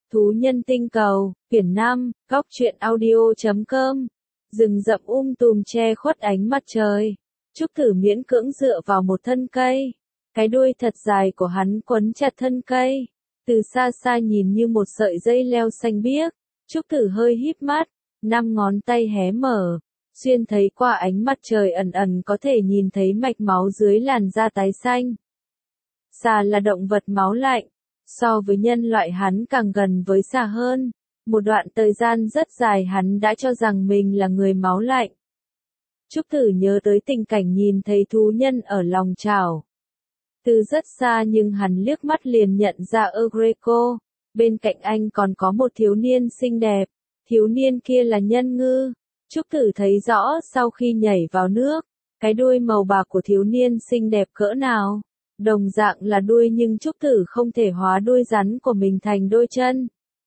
Thú nhân tinh cầu, quyển 5, góc truyện audio.com. Rừng rậm tùm che khuất ánh mặt trời. Trúc Tử miễn cưỡng dựa vào một thân cây. Cái đuôi thật dài của hắn quấn chặt thân cây. Từ xa xa nhìn như một sợi dây leo xanh biếc. Trúc Tử hơi híp mắt, 5 ngón tay hé mở. Xuyên thấy qua ánh mặt trời ẩn ẩn có thể nhìn thấy mạch máu dưới làn da tái xanh. Xà là động vật máu lạnh. So với nhân loại hắn càng gần với xà hơn. Một đoạn thời gian rất dài hắn đã cho rằng mình là người máu lạnh. Trúc Tử nhớ tới tình cảnh nhìn thấy thú nhân ở lòng chảo. Từ rất xa nhưng hắn liếc mắt liền nhận ra Greco. Bên cạnh anh còn có một thiếu niên xinh đẹp. Thiếu niên kia là nhân ngư. Trúc Tử thấy rõ sau khi nhảy vào nước, cái đuôi màu bạc của thiếu niên xinh đẹp cỡ nào. Đồng dạng là đuôi nhưng Trúc Tử không thể hóa đuôi rắn của mình thành đôi chân.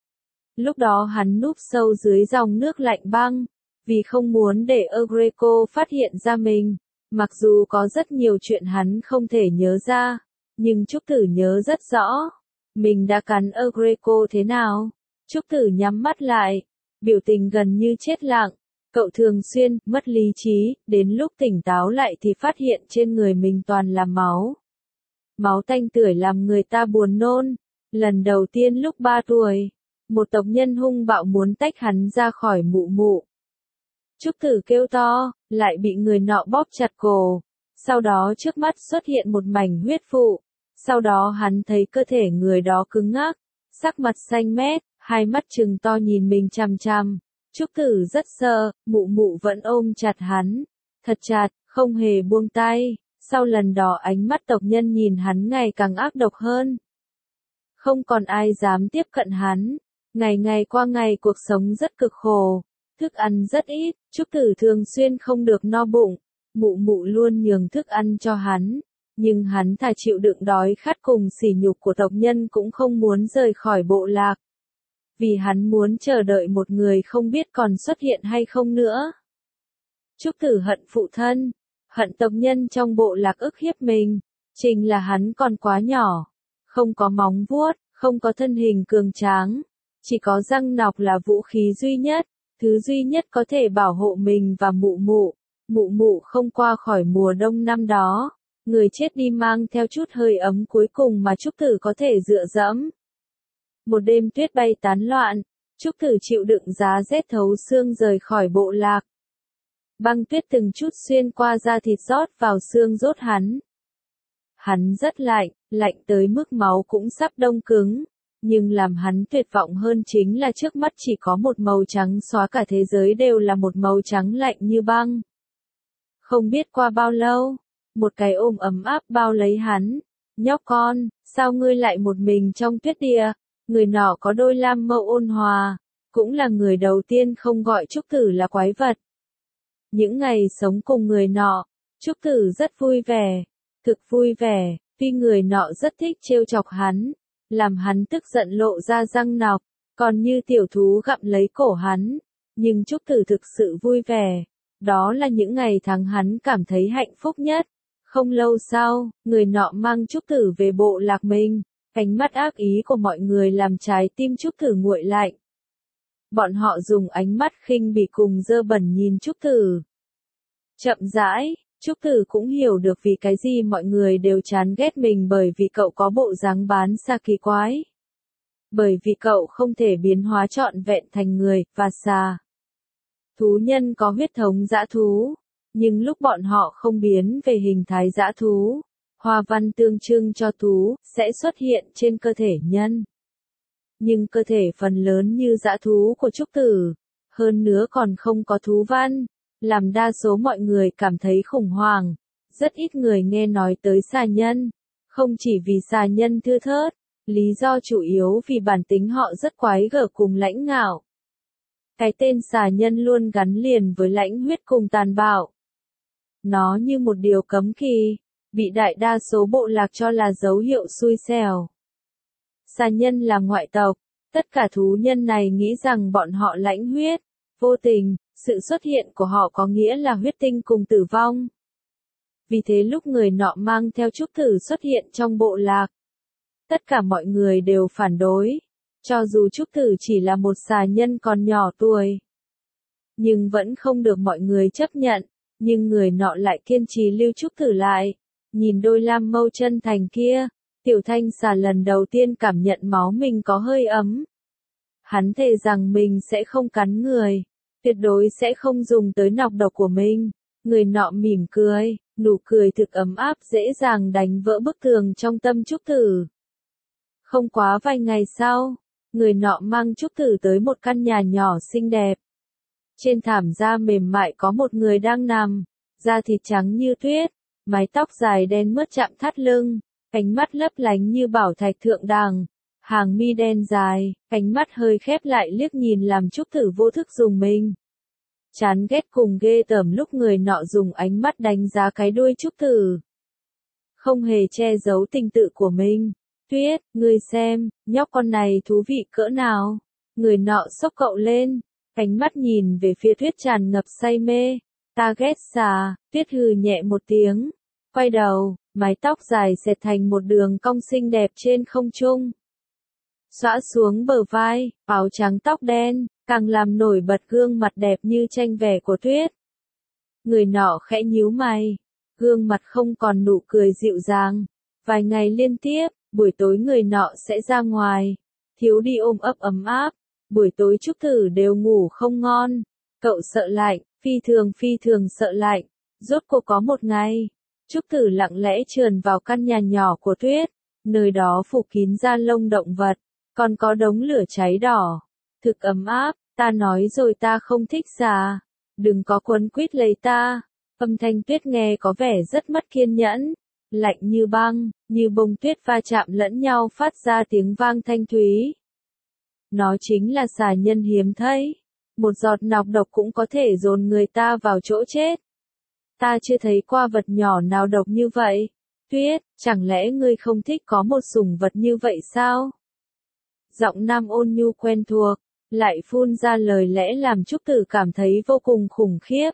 Lúc đó hắn núp sâu dưới dòng nước lạnh băng, vì không muốn để Greco phát hiện ra mình. Mặc dù có rất nhiều chuyện hắn không thể nhớ ra, nhưng Trúc Tử nhớ rất rõ. Mình đã cắn Greco thế nào? Trúc Tử nhắm mắt lại, biểu tình gần như chết lặng. Cậu thường xuyên mất lý trí, đến lúc tỉnh táo lại thì phát hiện trên người mình toàn là máu. Máu tanh tưởi làm người ta buồn nôn. Lần đầu tiên lúc 3 tuổi, một tộc nhân hung bạo muốn tách hắn ra khỏi mụ mụ. Trúc Tử kêu to, lại bị người nọ bóp chặt cổ. Sau đó trước mắt xuất hiện một mảnh huyết vụ. Sau đó hắn thấy cơ thể người đó cứng ngắc, sắc mặt xanh mét, hai mắt trừng to nhìn mình chằm chằm. Trúc Tử rất sợ, mụ mụ vẫn ôm chặt hắn, thật chặt, không hề buông tay. Sau lần đó ánh mắt tộc nhân nhìn hắn ngày càng ác độc hơn. Không còn ai dám tiếp cận hắn. Ngày ngày qua ngày cuộc sống rất cực khổ. Thức ăn rất ít, Trúc Tử thường xuyên không được no bụng. Mụ mụ luôn nhường thức ăn cho hắn. Nhưng hắn thà chịu đựng đói khát cùng sỉ nhục của tộc nhân cũng không muốn rời khỏi bộ lạc. Vì hắn muốn chờ đợi một người không biết còn xuất hiện hay không nữa. Trúc Tử hận phụ thân. Hận tộc nhân trong bộ lạc ức hiếp mình. Trình là hắn còn quá nhỏ. Không có móng vuốt, không có thân hình cường tráng. Chỉ có răng nọc là vũ khí duy nhất. Thứ duy nhất có thể bảo hộ mình và mụ mụ. Mụ mụ không qua khỏi mùa đông năm đó. Người chết đi mang theo chút hơi ấm cuối cùng mà Trúc Tử có thể dựa dẫm. Một đêm tuyết bay tán loạn. Trúc Tử chịu đựng giá rét thấu xương rời khỏi bộ lạc. Băng tuyết từng chút xuyên qua da thịt rót vào xương rốt hắn. Hắn rất lạnh, lạnh tới mức máu cũng sắp đông cứng. Nhưng làm hắn tuyệt vọng hơn chính là trước mắt chỉ có một màu trắng xóa cả thế giới đều là một màu trắng lạnh như băng. Không biết qua bao lâu, một cái ôm ấm áp bao lấy hắn. Nhóc con, sao ngươi lại một mình trong tuyết địa? Người nọ có đôi lam mâu ôn hòa, cũng là người đầu tiên không gọi Trúc Tử là quái vật. Những ngày sống cùng người nọ, Trúc Tử rất vui vẻ, thực vui vẻ, tuy người nọ rất thích trêu chọc hắn, làm hắn tức giận lộ ra răng nọc, còn như tiểu thú gặm lấy cổ hắn, nhưng Trúc Tử thực sự vui vẻ, đó là những ngày tháng hắn cảm thấy hạnh phúc nhất. Không lâu sau, người nọ mang Trúc Tử về bộ lạc mình, ánh mắt ác ý của mọi người làm trái tim Trúc Tử nguội lạnh. Bọn họ dùng ánh mắt khinh bỉ cùng dơ bẩn nhìn Trúc Tử. Chậm rãi, Trúc Tử cũng hiểu được vì cái gì mọi người đều chán ghét mình bởi vì cậu có bộ dáng bán xa kỳ quái. Bởi vì cậu không thể biến hóa trọn vẹn thành người, và xà. Thú nhân có huyết thống dã thú, nhưng lúc bọn họ không biến về hình thái dã thú, hoa văn tượng trưng cho thú sẽ xuất hiện trên cơ thể nhân. Nhưng cơ thể phần lớn như dã thú của Trúc Tử, hơn nữa còn không có thú văn, làm đa số mọi người cảm thấy khủng hoảng. Rất ít người nghe nói tới xà nhân, không chỉ vì xà nhân thưa thớt, lý do chủ yếu vì bản tính họ rất quái gở cùng lãnh ngạo. Cái tên xà nhân luôn gắn liền với lãnh huyết cùng tàn bạo. Nó như một điều cấm kỵ, bị đại đa số bộ lạc cho là dấu hiệu xui xẻo. Xà nhân là ngoại tộc, tất cả thú nhân này nghĩ rằng bọn họ lãnh huyết, vô tình, sự xuất hiện của họ có nghĩa là huyết tinh cùng tử vong. Vì thế lúc người nọ mang theo Trúc Tử xuất hiện trong bộ lạc, tất cả mọi người đều phản đối. Cho dù Trúc Tử chỉ là một xà nhân còn nhỏ tuổi, nhưng vẫn không được mọi người chấp nhận, nhưng người nọ lại kiên trì lưu Trúc Tử lại. Nhìn đôi lam mâu chân thành kia, Tiểu Thanh xà lần đầu tiên cảm nhận máu mình có hơi ấm. Hắn thề rằng mình sẽ không cắn người, tuyệt đối sẽ không dùng tới nọc độc của mình. Người nọ mỉm cười, nụ cười thực ấm áp dễ dàng đánh vỡ bức tường trong tâm Trúc Tử. Không quá vài ngày sau, người nọ mang Trúc Tử tới một căn nhà nhỏ xinh đẹp. Trên thảm da mềm mại có một người đang nằm, da thịt trắng như tuyết, mái tóc dài đen mướt chạm thắt lưng, ánh mắt lấp lánh như bảo thạch thượng đẳng, hàng mi đen dài, ánh mắt hơi khép lại liếc nhìn làm Trúc Tử vô thức dùng mình. Chán ghét cùng ghê tởm lúc người nọ dùng ánh mắt đánh giá cái đuôi Trúc Tử. Không hề che giấu tình tự của mình. Tuyết, ngươi xem, nhóc con này thú vị cỡ nào. Người nọ xốc cậu lên, ánh mắt nhìn về phía Tuyết tràn ngập say mê. Ta ghét xà, Tuyết hừ nhẹ một tiếng. Quay đầu, mái tóc dài xẹt thành một đường cong xinh đẹp trên không trung. Xõa xuống bờ vai, áo trắng tóc đen, càng làm nổi bật gương mặt đẹp như tranh vẽ của Tuyết. Người nọ khẽ nhíu mày, gương mặt không còn nụ cười dịu dàng. Vài ngày liên tiếp, buổi tối người nọ sẽ ra ngoài, thiếu đi ôm ấp ấm áp. Buổi tối Trúc Tử đều ngủ không ngon. Cậu sợ lạnh, phi thường sợ lạnh. Rốt cuộc có một ngày, Trúc Tử lặng lẽ trườn vào căn nhà nhỏ của Tuyết. Nơi đó phủ kín da lông động vật, còn có đống lửa cháy đỏ. Thực ấm áp, ta nói rồi ta không thích xà. Đừng có quấn quýt lấy ta. Âm thanh Tuyết nghe có vẻ rất mất kiên nhẫn. Lạnh như băng, như bông tuyết va chạm lẫn nhau phát ra tiếng vang thanh thúy. Nó chính là xà nhân hiếm thấy. Một giọt nọc độc cũng có thể dồn người ta vào chỗ chết. Ta chưa thấy qua vật nhỏ nào độc như vậy. Tuyết, chẳng lẽ ngươi không thích có một sủng vật như vậy sao? Giọng nam ôn nhu quen thuộc, lại phun ra lời lẽ làm Trúc Tử cảm thấy vô cùng khủng khiếp.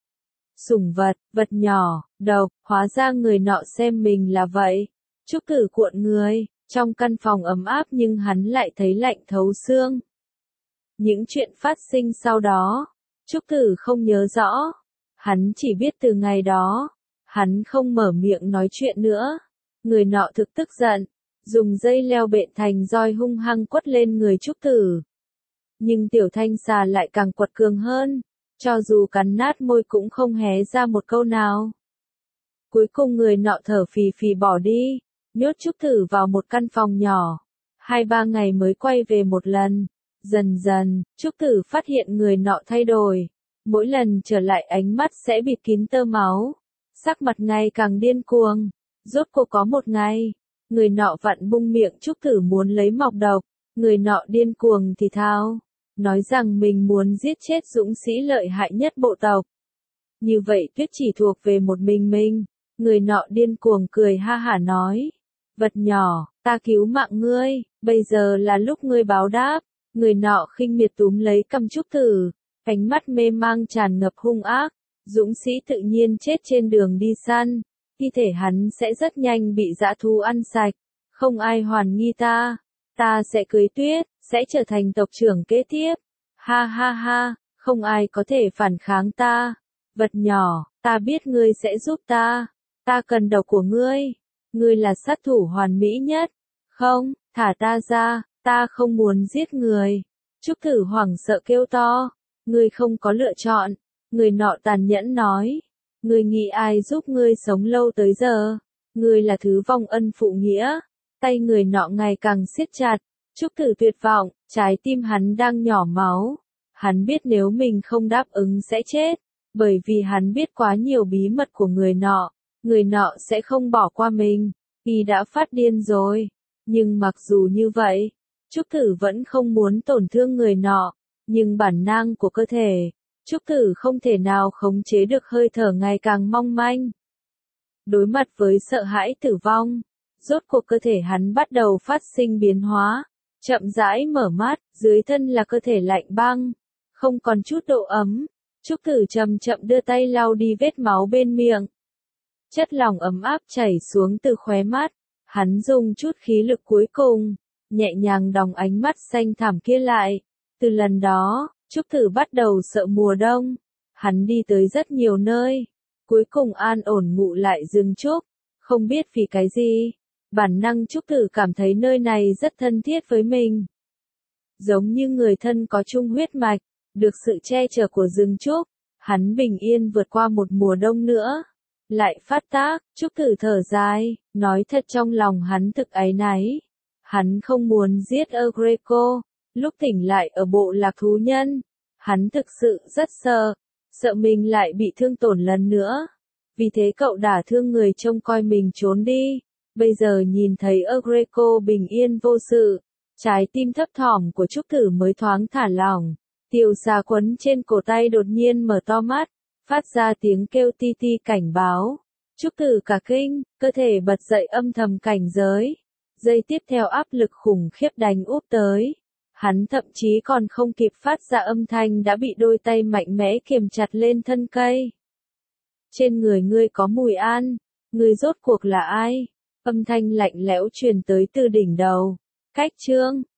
Sủng vật, vật nhỏ, độc, hóa ra người nọ xem mình là vậy. Trúc Tử cuộn người, trong căn phòng ấm áp nhưng hắn lại thấy lạnh thấu xương. Những chuyện phát sinh sau đó, Trúc Tử không nhớ rõ. Hắn chỉ biết từ ngày đó, hắn không mở miệng nói chuyện nữa. Người nọ thực tức giận, dùng dây leo bện thành roi hung hăng quất lên người Trúc Tử. Nhưng Tiểu Thanh xà lại càng quật cường hơn, cho dù cắn nát môi cũng không hé ra một câu nào. Cuối cùng người nọ thở phì phì bỏ đi, nhốt Trúc Tử vào một căn phòng nhỏ. 2-3 ngày mới quay về một lần. Dần dần, Trúc Tử phát hiện người nọ thay đổi. Mỗi lần trở lại ánh mắt sẽ bịt kín tơ máu. Sắc mặt ngày càng điên cuồng. Rốt cuộc có một ngày, người nọ vặn bung miệng Trúc Tử muốn lấy mọc độc. Người nọ điên cuồng thì thao, nói rằng mình muốn giết chết dũng sĩ lợi hại nhất bộ tộc. Như vậy Tuyết chỉ thuộc về một mình. Người nọ điên cuồng cười ha hả nói. Vật nhỏ, ta cứu mạng ngươi, bây giờ là lúc ngươi báo đáp. Người nọ khinh miệt túm lấy cằm Trúc Tử, ánh mắt mê mang tràn ngập hung ác. Dũng sĩ tự nhiên chết trên đường đi săn, thi thể hắn sẽ rất nhanh bị dã thú ăn sạch. Không ai hoàn nghi ta. Ta sẽ cưới Tuyết, sẽ trở thành tộc trưởng kế tiếp. Ha ha ha, không ai có thể phản kháng ta. Vật nhỏ, ta biết ngươi sẽ giúp ta. Ta cần độc của ngươi. Ngươi là sát thủ hoàn mỹ nhất. Không, thả ta ra, ta không muốn giết người. Trúc Tử hoảng sợ kêu to. Ngươi không có lựa chọn. Người nọ tàn nhẫn nói. Ngươi nghĩ ai giúp ngươi sống lâu tới giờ? Ngươi là thứ vong ân phụ nghĩa. Tay người nọ ngày càng siết chặt. Trúc Tử tuyệt vọng, trái tim hắn đang nhỏ máu. Hắn biết nếu mình không đáp ứng sẽ chết. Bởi vì hắn biết quá nhiều bí mật của người nọ sẽ không bỏ qua mình. Y đã phát điên rồi. Nhưng mặc dù như vậy, Trúc Tử vẫn không muốn tổn thương người nọ. Nhưng bản năng của cơ thể, Trúc Tử không thể nào khống chế được hơi thở ngày càng mong manh. Đối mặt với sợ hãi tử vong, rốt cuộc cơ thể hắn bắt đầu phát sinh biến hóa. Chậm rãi mở mắt, dưới thân là cơ thể lạnh băng, không còn chút độ ấm. Trúc Tử chậm chậm đưa tay lau đi vết máu bên miệng. Chất lỏng ấm áp chảy xuống từ khóe mắt. Hắn dùng chút khí lực cuối cùng, nhẹ nhàng đóng ánh mắt xanh thẳm kia lại. Từ lần đó, Trúc Tử bắt đầu sợ mùa đông. Hắn đi tới rất nhiều nơi, cuối cùng an ổn ngụ lại rừng trúc. Không biết vì cái gì, bản năng Trúc Tử cảm thấy nơi này rất thân thiết với mình. Giống như người thân có chung huyết mạch, được sự che chở của rừng trúc, hắn bình yên vượt qua một mùa đông nữa. Lại phát tác, Trúc Tử thở dài, nói thật trong lòng hắn thực áy náy. Hắn không muốn giết Agreco, lúc tỉnh lại ở bộ lạc thú nhân. Hắn thực sự rất sợ mình lại bị thương tổn lần nữa. Vì thế cậu đả thương người trông coi mình trốn đi. Bây giờ nhìn thấy Agreco bình yên vô sự, trái tim thấp thỏm của Trúc Tử mới thoáng thả lỏng. Tiểu xà quấn trên cổ tay đột nhiên mở to mắt, phát ra tiếng kêu ti ti cảnh báo. Trúc Tử cả kinh, cơ thể bật dậy âm thầm cảnh giới. Giây tiếp theo áp lực khủng khiếp đánh úp tới. Hắn thậm chí còn không kịp phát ra âm thanh đã bị đôi tay mạnh mẽ kiềm chặt lên thân cây. Trên người ngươi có mùi an, ngươi rốt cuộc là ai? Âm thanh lạnh lẽo truyền tới từ đỉnh đầu. Cách chương